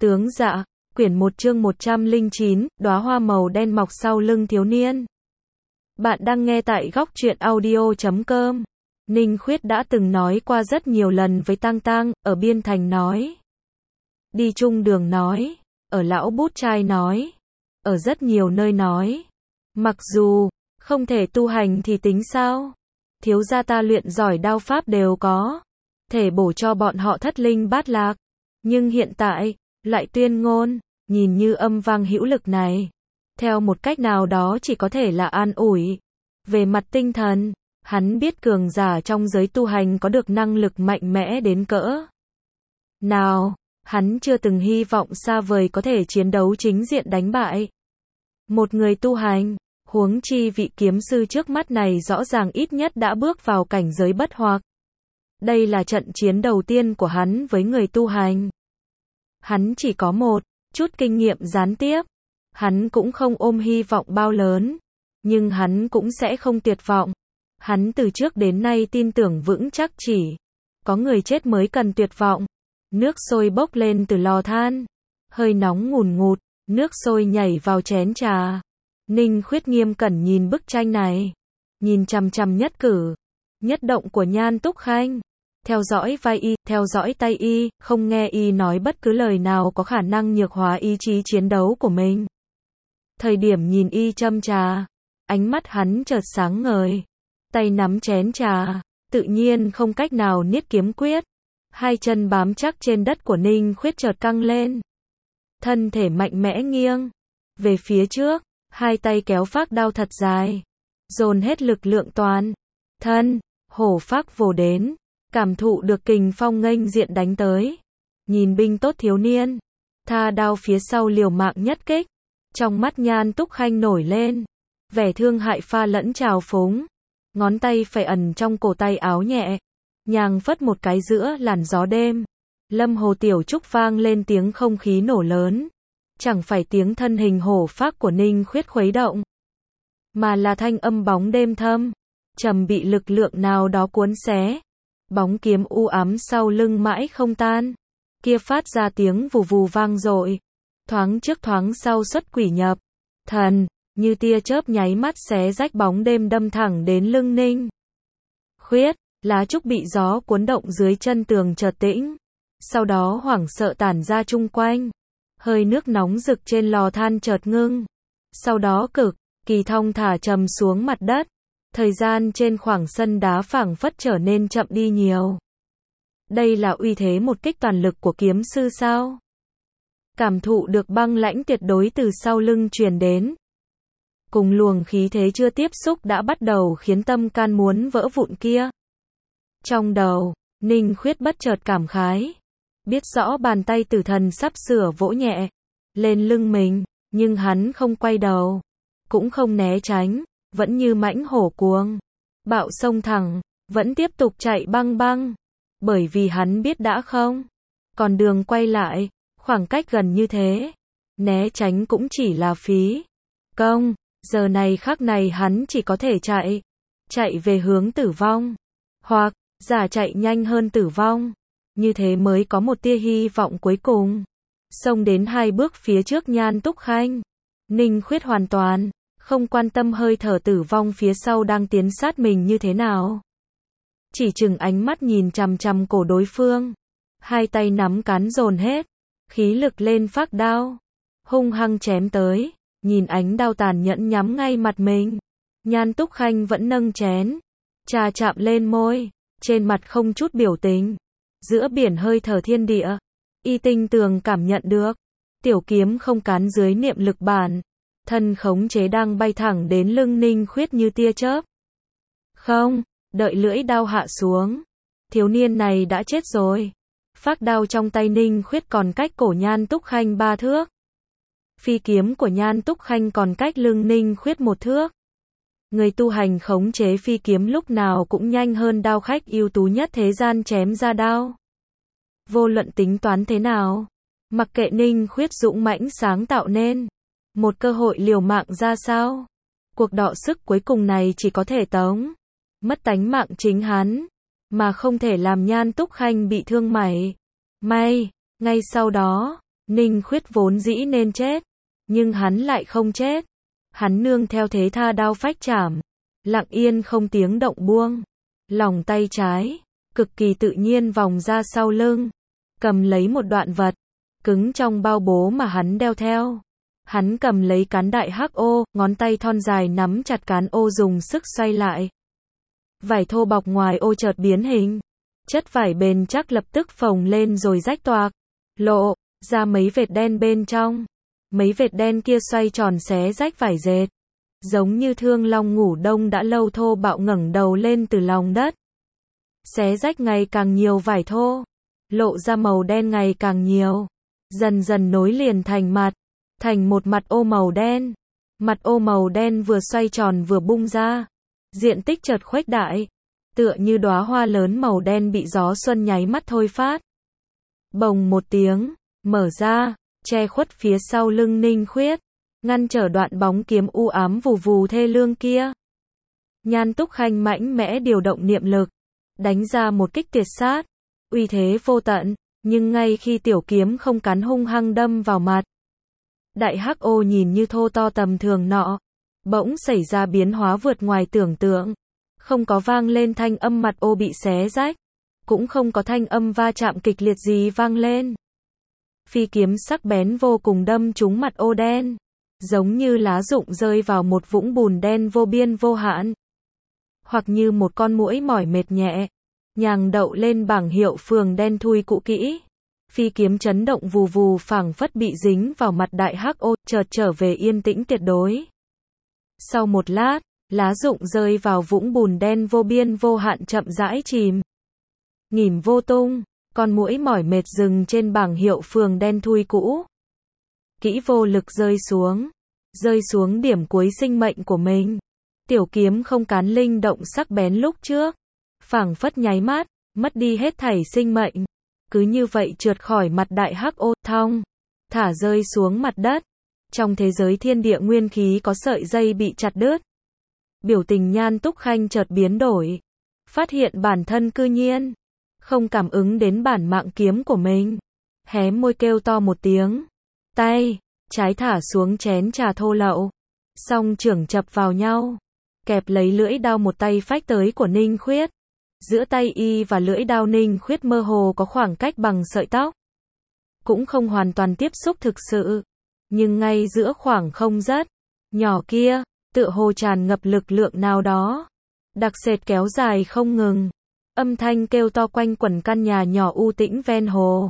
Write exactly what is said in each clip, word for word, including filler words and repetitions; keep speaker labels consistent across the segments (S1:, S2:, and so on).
S1: Tướng dạ, quyển một chương một trăm lẻ chín, đóa hoa màu đen mọc sau lưng thiếu niên. Bạn đang nghe tại góc truyện audio chấm com. Ninh Khuyết đã từng nói qua rất nhiều lần với Tang Tang, ở Biên Thành nói. Đi chung đường nói. Ở Lão Bút Trai nói. Ở rất nhiều nơi nói. Mặc dù, không thể tu hành thì tính sao? Thiếu gia ta luyện giỏi đao pháp đều có. Thể bổ cho bọn họ thất linh bát lạc. Nhưng hiện tại, lại tuyên ngôn, nhìn như âm vang hữu lực này. Theo một cách nào đó chỉ có thể là an ủi. Về mặt tinh thần, hắn biết cường giả trong giới tu hành có được năng lực mạnh mẽ đến cỡ nào, hắn chưa từng hy vọng xa vời có thể chiến đấu chính diện đánh bại một người tu hành, huống chi vị kiếm sư trước mắt này rõ ràng ít nhất đã bước vào cảnh giới bất hoặc. Đây là trận chiến đầu tiên của hắn với người tu hành. Hắn chỉ có một chút kinh nghiệm gián tiếp. Hắn cũng không ôm hy vọng bao lớn, nhưng hắn cũng sẽ không tuyệt vọng. Hắn từ trước đến nay tin tưởng vững chắc chỉ có người chết mới cần tuyệt vọng. Nước sôi bốc lên từ lò than, hơi nóng ngùn ngụt, nước sôi nhảy vào chén trà. Ninh Khuyết nghiêm cẩn nhìn bức tranh này, nhìn chằm chằm nhất cử nhất động của Nhan Túc Khanh, theo dõi vai y, theo dõi tay y, không nghe y nói bất cứ lời nào có khả năng nhược hóa ý chí chiến đấu của mình. Thời điểm nhìn y châm trà, ánh mắt hắn chợt sáng ngời, tay nắm chén trà, tự nhiên không cách nào niết kiếm quyết. Hai chân bám chắc trên đất của Ninh Khuyết chợt căng lên. Thân thể mạnh mẽ nghiêng về phía trước, hai tay kéo phác đao thật dài, dồn hết lực lượng toàn thân, hổ phác vồ đến, cảm thụ được kình phong nghênh diện đánh tới. Nhìn binh tốt thiếu niên, tha đao phía sau liều mạng nhất kích. Trong mắt Nhan Túc Khanh nổi lên vẻ thương hại pha lẫn trào phúng, ngón tay phải ẩn trong cổ tay áo nhẹ nhàng phất một cái giữa làn gió đêm. Lâm Hồ Tiểu Trúc vang lên tiếng không khí nổ lớn, chẳng phải tiếng thân hình hổ phác của Ninh Khuyết khuấy động, mà là thanh âm bóng đêm thâm trầm bị lực lượng nào đó cuốn xé. Bóng kiếm u ám sau lưng mãi không tan, kia phát ra tiếng vù vù vang dội, thoáng trước thoáng sau xuất quỷ nhập thần, như tia chớp nháy mắt xé rách bóng đêm đâm thẳng đến lưng Ninh Khuyết. Lá trúc bị gió cuốn động dưới chân tường chợt tĩnh, sau đó hoảng sợ tản ra chung quanh. Hơi nước nóng rực trên lò than chợt ngưng, sau đó cực kỳ thong thả trầm xuống mặt đất. Thời gian trên khoảng sân đá phảng phất trở nên chậm đi nhiều. Đây là uy thế một kích toàn lực của kiếm sư sao? Cảm thụ được băng lãnh tuyệt đối từ sau lưng truyền đến, cùng luồng khí thế chưa tiếp xúc đã bắt đầu khiến tâm can muốn vỡ vụn kia. Trong đầu, Ninh Khuyết bất chợt cảm khái, biết rõ bàn tay tử thần sắp sửa vỗ nhẹ lên lưng mình, nhưng hắn không quay đầu, cũng không né tránh, vẫn như mãnh hổ cuồng bạo xông thẳng, vẫn tiếp tục chạy băng băng, bởi vì hắn biết đã không còn đường quay lại. Khoảng cách gần như thế, né tránh cũng chỉ là phí công. Giờ này khắc này hắn chỉ có thể chạy, chạy về hướng tử vong, hoặc giả chạy nhanh hơn tử vong, như thế mới có một tia hy vọng cuối cùng. Xông đến hai bước phía trước Nhan Túc Khanh, Ninh Khuyết hoàn toàn không quan tâm hơi thở tử vong phía sau đang tiến sát mình như thế nào, chỉ chừng ánh mắt nhìn chằm chằm cổ đối phương, hai tay nắm cán dồn hết khí lực lên phác đao, hung hăng chém tới. Nhìn ánh đao tàn nhẫn nhắm ngay mặt mình, Nhan Túc Khanh vẫn nâng chén trà chạm lên môi, trên mặt không chút biểu tình. Giữa biển hơi thở thiên địa, y tinh tường cảm nhận được tiểu kiếm không cán dưới niệm lực bản thân khống chế đang bay thẳng đến lưng Ninh Khuyết như tia chớp. Không đợi lưỡi đao hạ xuống, thiếu niên này đã chết rồi. Phác đao trong tay Ninh Khuyết còn cách cổ Nhan Túc Khanh ba thước, phi kiếm của Nhan Túc Khanh còn cách lưng Ninh Khuyết một thước. Người tu hành khống chế phi kiếm lúc nào cũng nhanh hơn đao khách ưu tú nhất thế gian chém ra đao. Vô luận tính toán thế nào, mặc kệ Ninh Khuyết dũng mãnh sáng tạo nên một cơ hội liều mạng ra sao, cuộc đọ sức cuối cùng này chỉ có thể tống mất tánh mạng chính hắn, mà không thể làm Nhan Túc Khanh bị thương mảy may. Ngay sau đó, Ninh Khuyết vốn dĩ nên chết, nhưng hắn lại không chết. Hắn nương theo thế tha đao phách chảm, lặng yên không tiếng động buông. Lòng tay trái, cực kỳ tự nhiên vòng ra sau lưng, cầm lấy một đoạn vật, cứng trong bao bố mà hắn đeo theo. Hắn cầm lấy cán đại hắc ô, ngón tay thon dài nắm chặt cán ô dùng sức xoay lại. Vải thô bọc ngoài ô chợt biến hình. Chất vải bền chắc lập tức phồng lên rồi rách toạc, lộ ra mấy vệt đen bên trong. Mấy vệt đen kia xoay tròn xé rách vải dệt, giống như thương long ngủ đông đã lâu thô bạo ngẩng đầu lên từ lòng đất. Xé rách ngày càng nhiều vải thô, lộ ra màu đen ngày càng nhiều, dần dần nối liền thành mặt, thành một mặt ô màu đen. Mặt ô màu đen vừa xoay tròn vừa bung ra, diện tích chợt khuếch đại, tựa như đóa hoa lớn màu đen bị gió xuân nháy mắt thôi phát. Bồng một tiếng, mở ra, che khuất phía sau lưng Ninh Khuyết, ngăn trở đoạn bóng kiếm u ám vù vù thê lương kia. Nhan Túc Khanh mạnh mẽ điều động niệm lực, đánh ra một kích tuyệt sát, uy thế vô tận, nhưng ngay khi tiểu kiếm không cắn hung hăng đâm vào mặt, đại hắc ô nhìn như thô to tầm thường nọ, bỗng xảy ra biến hóa vượt ngoài tưởng tượng. Không có vang lên thanh âm mặt ô bị xé rách, cũng không có thanh âm va chạm kịch liệt gì vang lên. Phi kiếm sắc bén vô cùng đâm trúng mặt ô đen, giống như lá rụng rơi vào một vũng bùn đen vô biên vô hạn, hoặc như một con muỗi mỏi mệt nhẹ, nhàng đậu lên bảng hiệu phường đen thui cũ kỹ. Phi kiếm chấn động vù vù phảng phất bị dính vào mặt đại hắc ô, chợt trở về yên tĩnh tuyệt đối. Sau một lát, lá rụng rơi vào vũng bùn đen vô biên vô hạn chậm rãi chìm nghỉm vô tung, con muỗi mỏi mệt dừng trên bảng hiệu phường đen thui cũ. Kỹ vô lực rơi xuống, rơi xuống điểm cuối sinh mệnh của mình. Tiểu kiếm không cán linh động sắc bén lúc trước, phảng phất nháy mắt, mất đi hết thảy sinh mệnh. Cứ như vậy trượt khỏi mặt đại hắc ô, thong, thả rơi xuống mặt đất. Trong thế giới thiên địa nguyên khí có sợi dây bị chặt đứt. Biểu tình Nhan Túc Khanh chợt biến đổi, phát hiện bản thân cư nhiên không cảm ứng đến bản mạng kiếm của mình, hé môi kêu to một tiếng, tay trái thả xuống chén trà thô lậu, song trưởng chập vào nhau, kẹp lấy lưỡi đao một tay phách tới của Ninh Khuyết. Giữa tay y và lưỡi đao Ninh Khuyết mơ hồ có khoảng cách bằng sợi tóc, cũng không hoàn toàn tiếp xúc thực sự, nhưng ngay giữa khoảng không rất nhỏ kia, tựa hồ tràn ngập lực lượng nào đó, đặc sệt kéo dài không ngừng. Âm thanh kêu to quanh quẩn căn nhà nhỏ u tĩnh ven hồ.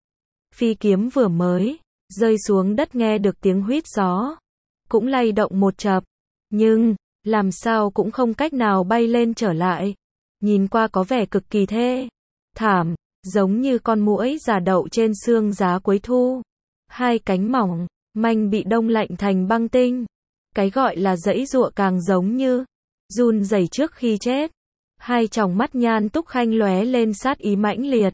S1: Phi kiếm vừa mới rơi xuống đất nghe được tiếng huýt gió, cũng lay động một chập, nhưng làm sao cũng không cách nào bay lên trở lại. Nhìn qua có vẻ cực kỳ thê thảm, giống như con muỗi già đậu trên xương giá cuối thu. Hai cánh mỏng manh bị đông lạnh thành băng tinh. Cái gọi là giãy giụa càng giống như run rẩy trước khi chết. Hai tròng mắt Nhan Túc Khanh lóe lên sát ý mãnh liệt.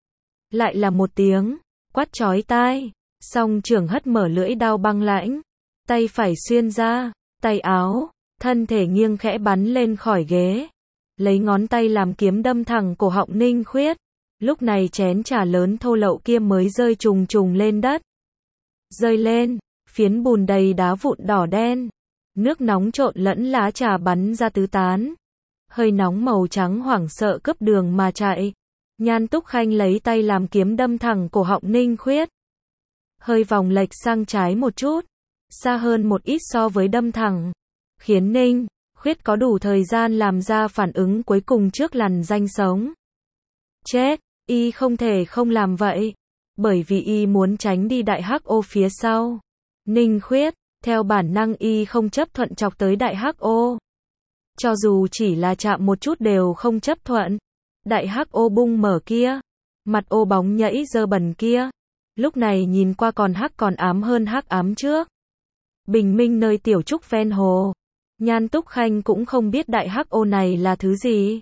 S1: Lại là một tiếng quát chói tai, song trưởng hất mở lưỡi đao băng lãnh, tay phải xuyên ra tay áo, thân thể nghiêng khẽ bắn lên khỏi ghế, lấy ngón tay làm kiếm đâm thẳng cổ họng Ninh Khuyết. Lúc này chén trà lớn thô lậu kia mới rơi trùng trùng lên đất. Rơi lên, phiến bùn đầy đá vụn đỏ đen, nước nóng trộn lẫn lá trà bắn ra tứ tán. Hơi nóng màu trắng hoảng sợ cướp đường mà chạy. Nhan Túc Khanh lấy tay làm kiếm đâm thẳng cổ họng Ninh Khuyết. Hơi vòng lệch sang trái một chút, xa hơn một ít so với đâm thẳng, khiến Ninh Khuyết có đủ thời gian làm ra phản ứng cuối cùng trước lằn ranh sống. Chết, y không thể không làm vậy, bởi vì y muốn tránh đi đại hắc ô phía sau. Ninh Khuyết, theo bản năng y không chấp thuận chọc tới đại hắc ô. Cho dù chỉ là chạm một chút đều không chấp thuận. Đại hắc ô bung mở kia, mặt ô bóng nhẫy dơ bẩn kia, lúc này nhìn qua còn hắc còn ám hơn hắc ám trước. Bình minh nơi tiểu trúc ven hồ, Nhan Túc Khanh cũng không biết đại hắc ô này là thứ gì.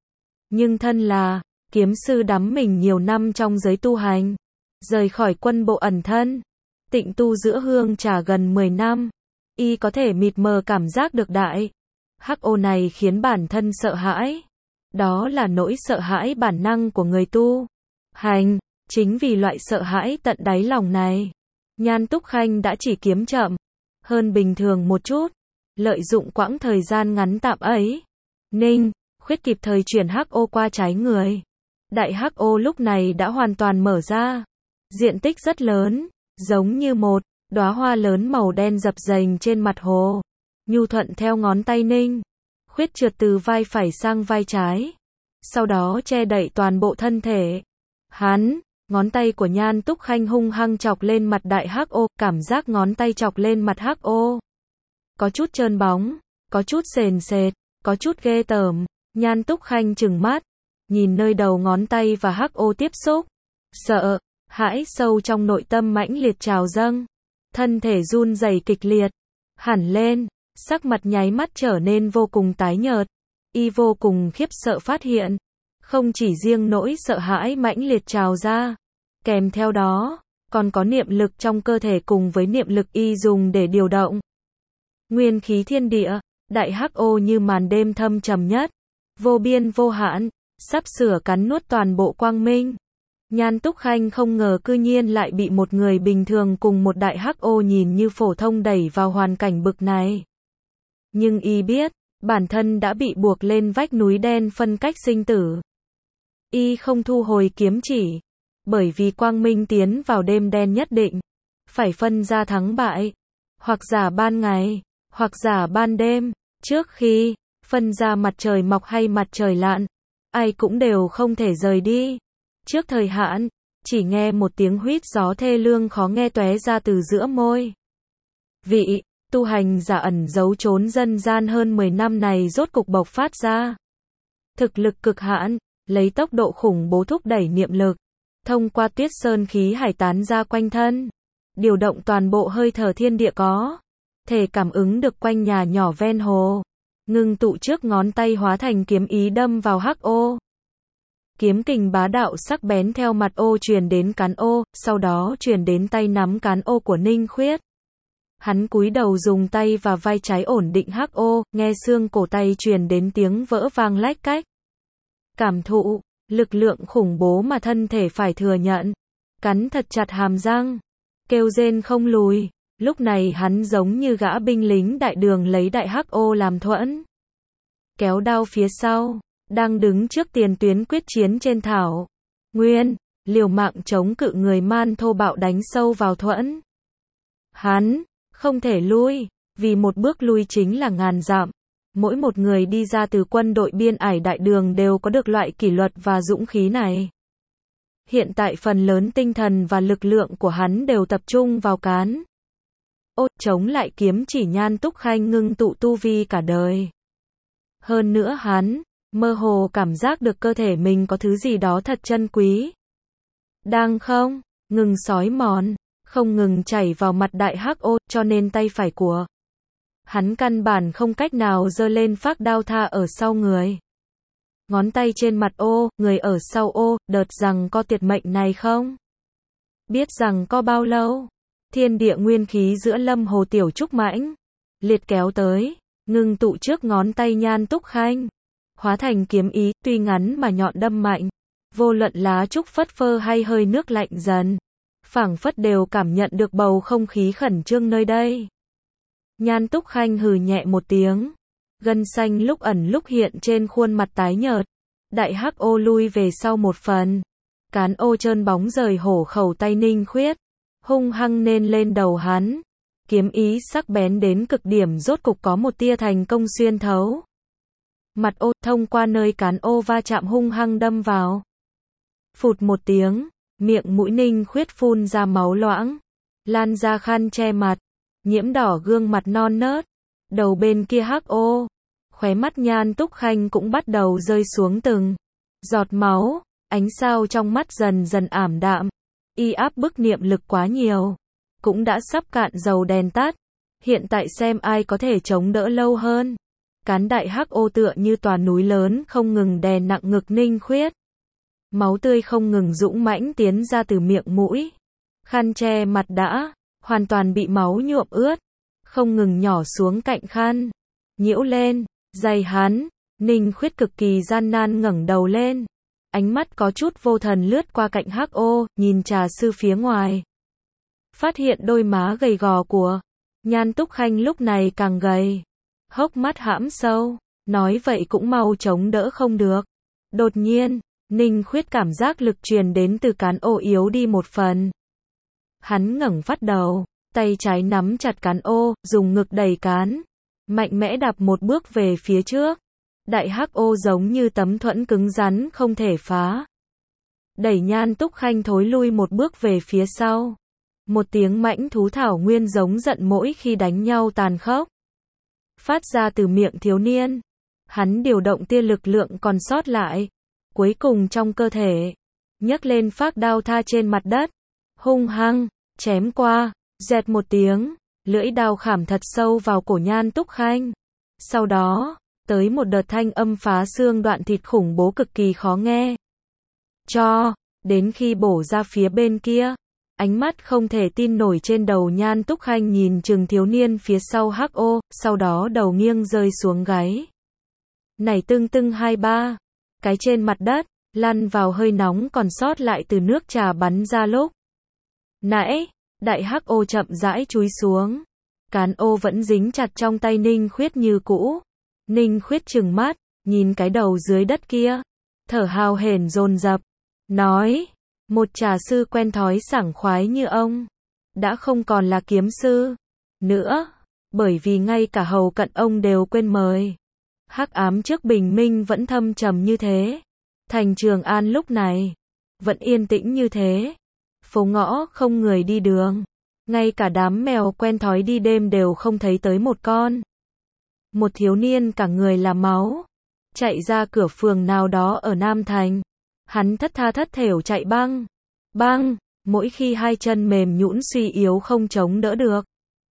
S1: Nhưng thân là kiếm sư đắm mình nhiều năm trong giới tu hành, rời khỏi quân bộ ẩn thân, tịnh tu giữa hương trà gần mười năm, y có thể mịt mờ cảm giác được đại hắc ô này khiến bản thân sợ hãi. Đó là nỗi sợ hãi bản năng của người tu hành. Chính vì loại sợ hãi tận đáy lòng này, Nhan Túc Khanh đã chỉ kiếm chậm hơn bình thường một chút, lợi dụng quãng thời gian ngắn tạm ấy. Ninh Khuyết kịp thời chuyển hắc ô qua trái người. Đại hắc ô lúc này đã hoàn toàn mở ra, diện tích rất lớn, giống như một đóa hoa lớn màu đen dập dềnh trên mặt hồ, nhu thuận theo ngón tay Ninh Khuyết trượt từ vai phải sang vai trái, sau đó che đậy toàn bộ thân thể. Hắn, ngón tay của Nhan Túc Khanh hung hăng chọc lên mặt đại hắc ô, cảm giác ngón tay chọc lên mặt hắc ô có chút trơn bóng, có chút sền sệt, có chút ghê tởm. Nhan Túc Khanh trừng mắt, nhìn nơi đầu ngón tay và hắc ô tiếp xúc, sợ hãi sâu trong nội tâm mãnh liệt trào dâng, thân thể run rẩy kịch liệt, hẳn lên, sắc mặt nháy mắt trở nên vô cùng tái nhợt. Y vô cùng khiếp sợ phát hiện, không chỉ riêng nỗi sợ hãi mãnh liệt trào ra, kèm theo đó, còn có niệm lực trong cơ thể cùng với niệm lực y dùng để điều động nguyên khí thiên địa. Đại hắc ô như màn đêm thâm trầm nhất, vô biên vô hạn, sắp sửa cắn nuốt toàn bộ quang minh. Nhan Túc Khanh không ngờ cư nhiên lại bị một người bình thường cùng một đại hắc ô nhìn như phổ thông đẩy vào hoàn cảnh bực này. Nhưng y biết, bản thân đã bị buộc lên vách núi đen phân cách sinh tử. Y không thu hồi kiếm chỉ, bởi vì quang minh tiến vào đêm đen nhất định phải phân ra thắng bại, hoặc giả ban ngày, hoặc giả ban đêm. Trước khi phân ra mặt trời mọc hay mặt trời lặn, ai cũng đều không thể rời đi trước thời hạn. Chỉ nghe một tiếng huýt gió thê lương khó nghe tóe ra từ giữa môi. Vị tu hành giả ẩn giấu trốn dân gian hơn mười năm này rốt cục bộc phát ra. Thực lực cực hạn, lấy tốc độ khủng bố thúc đẩy niệm lực, thông qua tuyết sơn khí hải tán ra quanh thân, điều động toàn bộ hơi thở thiên địa có thể cảm ứng được quanh nhà nhỏ ven hồ, ngưng tụ trước ngón tay hóa thành kiếm ý đâm vào hắc ô. Kiếm kình bá đạo sắc bén theo mặt ô truyền đến cán ô, sau đó truyền đến tay nắm cán ô của Ninh Khuyết. Hắn cúi đầu dùng tay và vai trái ổn định hắc ô, nghe xương cổ tay truyền đến tiếng vỡ vang lách cách. Cảm thụ lực lượng khủng bố mà thân thể phải thừa nhận, cắn thật chặt hàm răng, kêu rên không lùi. Lúc này hắn giống như gã binh lính đại đường lấy đại hắc ô làm thuẫn, kéo đao phía sau, đang đứng trước tiền tuyến quyết chiến trên thảo nguyên, liều mạng chống cự người Man thô bạo đánh sâu vào thuẫn. Hắn không thể lui, vì một bước lui chính là ngàn dặm. Mỗi một người đi ra từ quân đội biên ải đại đường đều có được loại kỷ luật và dũng khí này. Hiện tại phần lớn tinh thần và lực lượng của hắn đều tập trung vào cán ô chống lại kiếm chỉ Nhan Túc Khanh ngưng tụ tu vi cả đời. Hơn nữa hắn mơ hồ cảm giác được cơ thể mình có thứ gì đó thật chân quý, đang không ngừng xói mòn, không ngừng chảy vào mặt đại hắc ô, cho nên tay phải của hắn căn bản không cách nào giơ lên phác đao tha ở sau người. Ngón tay trên mặt ô, người ở sau ô, đợt rằng co tiệt mệnh này không biết rằng có bao lâu. Thiên địa nguyên khí giữa lâm hồ tiểu trúc mãnh liệt kéo tới, ngưng tụ trước ngón tay Nhan Túc Khanh, hóa thành kiếm ý, tuy ngắn mà nhọn đâm mạnh. Vô luận lá trúc phất phơ hay hơi nước lạnh dần, phảng phất đều cảm nhận được bầu không khí khẩn trương nơi đây. Nhan Túc Khanh hừ nhẹ một tiếng, gân xanh lúc ẩn lúc hiện trên khuôn mặt tái nhợt. Đại hắc ô lui về sau một phần, cán ô trơn bóng rời hổ khẩu tay Ninh Khuyết, hung hăng nên lên đầu hắn. Kiếm ý sắc bén đến cực điểm rốt cục có một tia thành công xuyên thấu mặt ô, thông qua nơi cán ô va chạm hung hăng đâm vào. Phụt một tiếng, miệng mũi Ninh Khuyết phun ra máu loãng, lan ra khăn che mặt, nhiễm đỏ gương mặt non nớt. Đầu bên kia hắc ô, khóe mắt Nhan Túc Khanh cũng bắt đầu rơi xuống từng giọt máu, ánh sao trong mắt dần dần ảm đạm. Y áp bức niệm lực quá nhiều, cũng đã sắp cạn dầu đèn tắt. Hiện tại xem ai có thể chống đỡ lâu hơn. Cán đại hắc ô tựa như tòa núi lớn không ngừng đè nặng ngực Ninh Khuyết. Máu tươi không ngừng dũng mãnh tiến ra từ miệng mũi. Khăn che mặt đã hoàn toàn bị máu nhuộm ướt, không ngừng nhỏ xuống cạnh khăn, nhiễu lên giày hắn. Ninh Khuyết cực kỳ gian nan ngẩng đầu lên, ánh mắt có chút vô thần lướt qua cạnh hắc ô, nhìn trà sư phía ngoài. Phát hiện đôi má gầy gò của Nhan Túc Khanh lúc này càng gầy. Hốc mắt hãm sâu, nói vậy cũng mau chống đỡ không được. Đột nhiên, Ninh Khuyết cảm giác lực truyền đến từ cán ô yếu đi một phần. Hắn ngẩng phát đầu, tay trái nắm chặt cán ô, dùng ngực đẩy cán, mạnh mẽ đạp một bước về phía trước. Đại hắc ô giống như tấm thuẫn cứng rắn không thể phá. Đẩy Nhan Túc Khanh thối lui một bước về phía sau. Một tiếng mãnh thú thảo nguyên giống giận mỗi khi đánh nhau tàn khốc. Phát ra từ miệng thiếu niên. Hắn điều động tia lực lượng còn sót lại. Cuối cùng trong cơ thể. Nhấc lên phác đao tha trên mặt đất. Hung hăng, chém qua, dẹt một tiếng. Lưỡi đao khảm thật sâu vào cổ Nhan Túc Khanh. Sau đó, tới một đợt thanh âm phá xương đoạn thịt khủng bố cực kỳ khó nghe. Cho, đến khi bổ ra phía bên kia. Ánh mắt không thể tin nổi trên đầu Nhan Túc Khanh nhìn chừng thiếu niên phía sau hắc ô, sau đó đầu nghiêng rơi xuống gáy. Nảy tưng tưng hai ba, cái trên mặt đất, lăn vào hơi nóng còn sót lại từ nước trà bắn ra lúc. Nãy, đại hắc ô chậm rãi chúi xuống. Cán ô vẫn dính chặt trong tay Ninh Khuyết như cũ. Ninh Khuyết trừng mắt, nhìn cái đầu dưới đất kia. Thở hào hển dồn dập, nói. Một trà sư quen thói sảng khoái như ông, đã không còn là kiếm sư nữa, bởi vì ngay cả hầu cận ông đều quên mời. Hắc ám trước bình minh vẫn thâm trầm như thế. Thành Trường An lúc này vẫn yên tĩnh như thế. Phố ngõ không người đi đường, ngay cả đám mèo quen thói đi đêm đều không thấy tới một con. Một thiếu niên cả người là máu, chạy ra cửa phường nào đó ở Nam Thành. Hắn thất tha thất thểu chạy băng, băng, mỗi khi hai chân mềm nhũn suy yếu không chống đỡ được.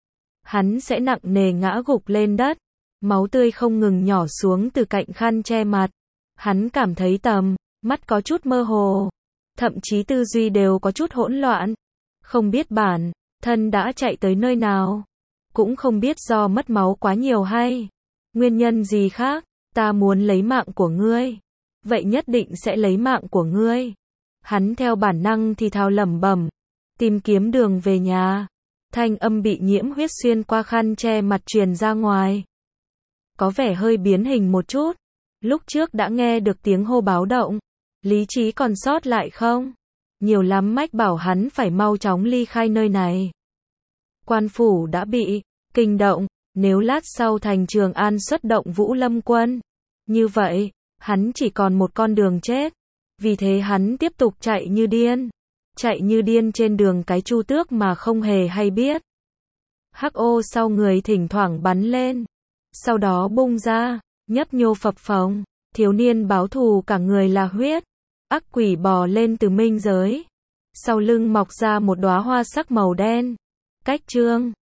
S1: Hắn sẽ nặng nề ngã gục lên đất, máu tươi không ngừng nhỏ xuống từ cạnh khăn che mặt. Hắn cảm thấy tầm, mắt có chút mơ hồ, thậm chí tư duy đều có chút hỗn loạn. Không biết bản thân đã chạy tới nơi nào, cũng không biết do mất máu quá nhiều hay nguyên nhân gì khác. Ta muốn lấy mạng của ngươi. Vậy nhất định sẽ lấy mạng của ngươi. Hắn theo bản năng thì thào lẩm bẩm, tìm kiếm đường về nhà. Thanh âm bị nhiễm huyết xuyên qua khăn che mặt truyền ra ngoài. Có vẻ hơi biến hình một chút. Lúc trước đã nghe được tiếng hô báo động. Lý trí còn sót lại không? Nhiều lắm mách bảo hắn phải mau chóng ly khai nơi này. Quan phủ đã bị kinh động. Nếu lát sau Thành Trường An xuất động Vũ Lâm quân, như vậy, hắn chỉ còn một con đường chết. Vì thế hắn tiếp tục chạy như điên. Chạy như điên trên đường cái Chu Tước mà không hề hay biết. Hắc ô sau người thỉnh thoảng bắn lên. Sau đó bung ra, nhấp nhô phập phồng. Thiếu niên báo thù cả người là huyết. Ác quỷ bò lên từ minh giới. Sau lưng mọc ra một đóa hoa sắc màu đen. Cách chương